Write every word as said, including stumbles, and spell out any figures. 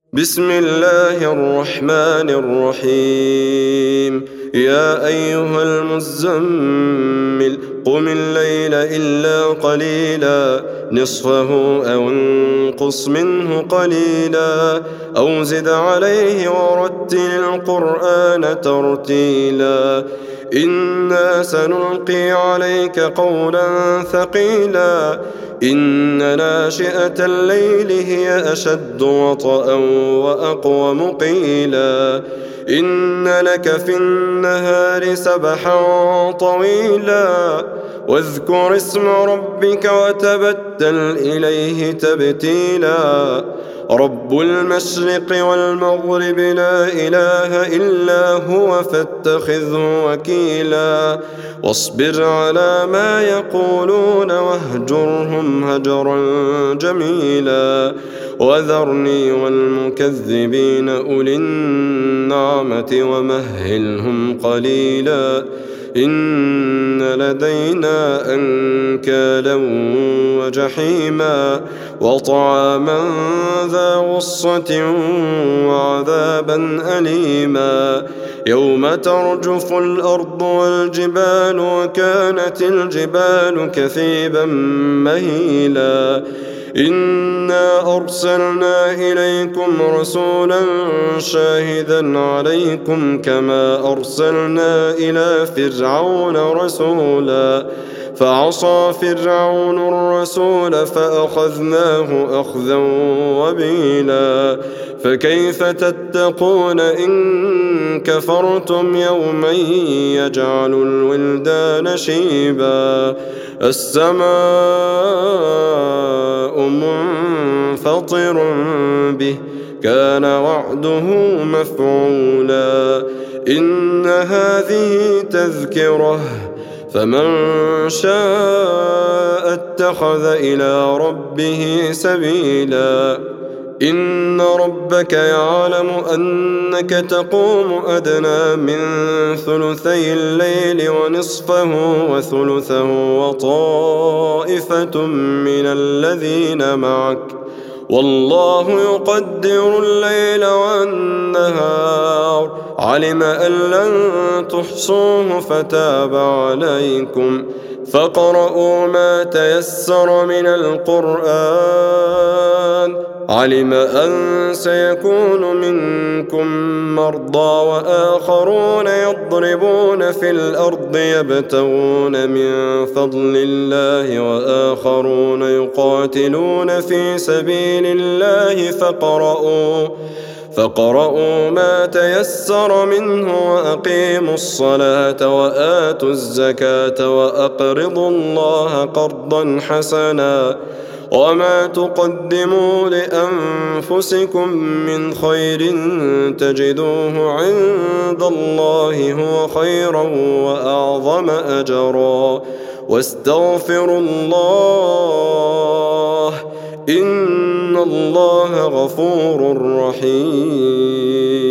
بسم الله الرحمن الرحيم يا أيها المزمل قم الليل إلا قليلا نصفه أو انقص منه قليلا أو زد عليه ورتل القرآن ترتيلا إنا سنلقي عليك قولا ثقيلا إن ناشئة الليل هي أشد وطئا وأقوم قيلا إن لك في النهار سبحا طويلا واذكر اسم ربك وتبتل إليه تبتيلا رب المشرق والمغرب لا إله إلا هو فاتخذه وكيلا واصبر على ما يقولون واهجرهم هجرا جميلا وذرني والمكذبين أولي النعمة ومهلهم قليلا إن لدينا أنكالا وجحيما وطعاما ذا غصة وعذابا أليما يوم ترجف الأرض والجبال وكانت الجبال كثيبا مهيلا إنا أرسلنا إليكم رسولا شاهدا عليكم كما أرسلنا إلى فرعون رسولا فعصى فرعون الرسول فأخذناه أخذا وبيلا فكيف تتقون إن كفرتم يوما يجعل الولدان شيبا السماء منفطر به كان وعده مفعولا إن هذه تذكرة فمن شاء اتخذ إلى ربه سبيلا إن ربك يعلم أنك تقوم أدنى من ثلثي الليل ونصفه وثلثه وطائفة من الذين معك والله يقدر الليل والنهار علم أن لن تحصوه فتاب عليكم فاقرؤوا ما تيسر من القرآن علم أن سيكون منكم مرضى وآخرون يضربون في الأرض يبتغون من فضل الله وآخرون يقاتلون في سبيل الله فاقرؤوا فاقرؤوا ما تيسر منه وأقيموا الصلاة وآتوا الزكاة وأقرضوا الله قرضا حسنا وما تقدموا لأنفسكم من خير تجدوه عند الله هو خيرا وأعظم أجرا واستغفروا الله إن الله غفور رحيم.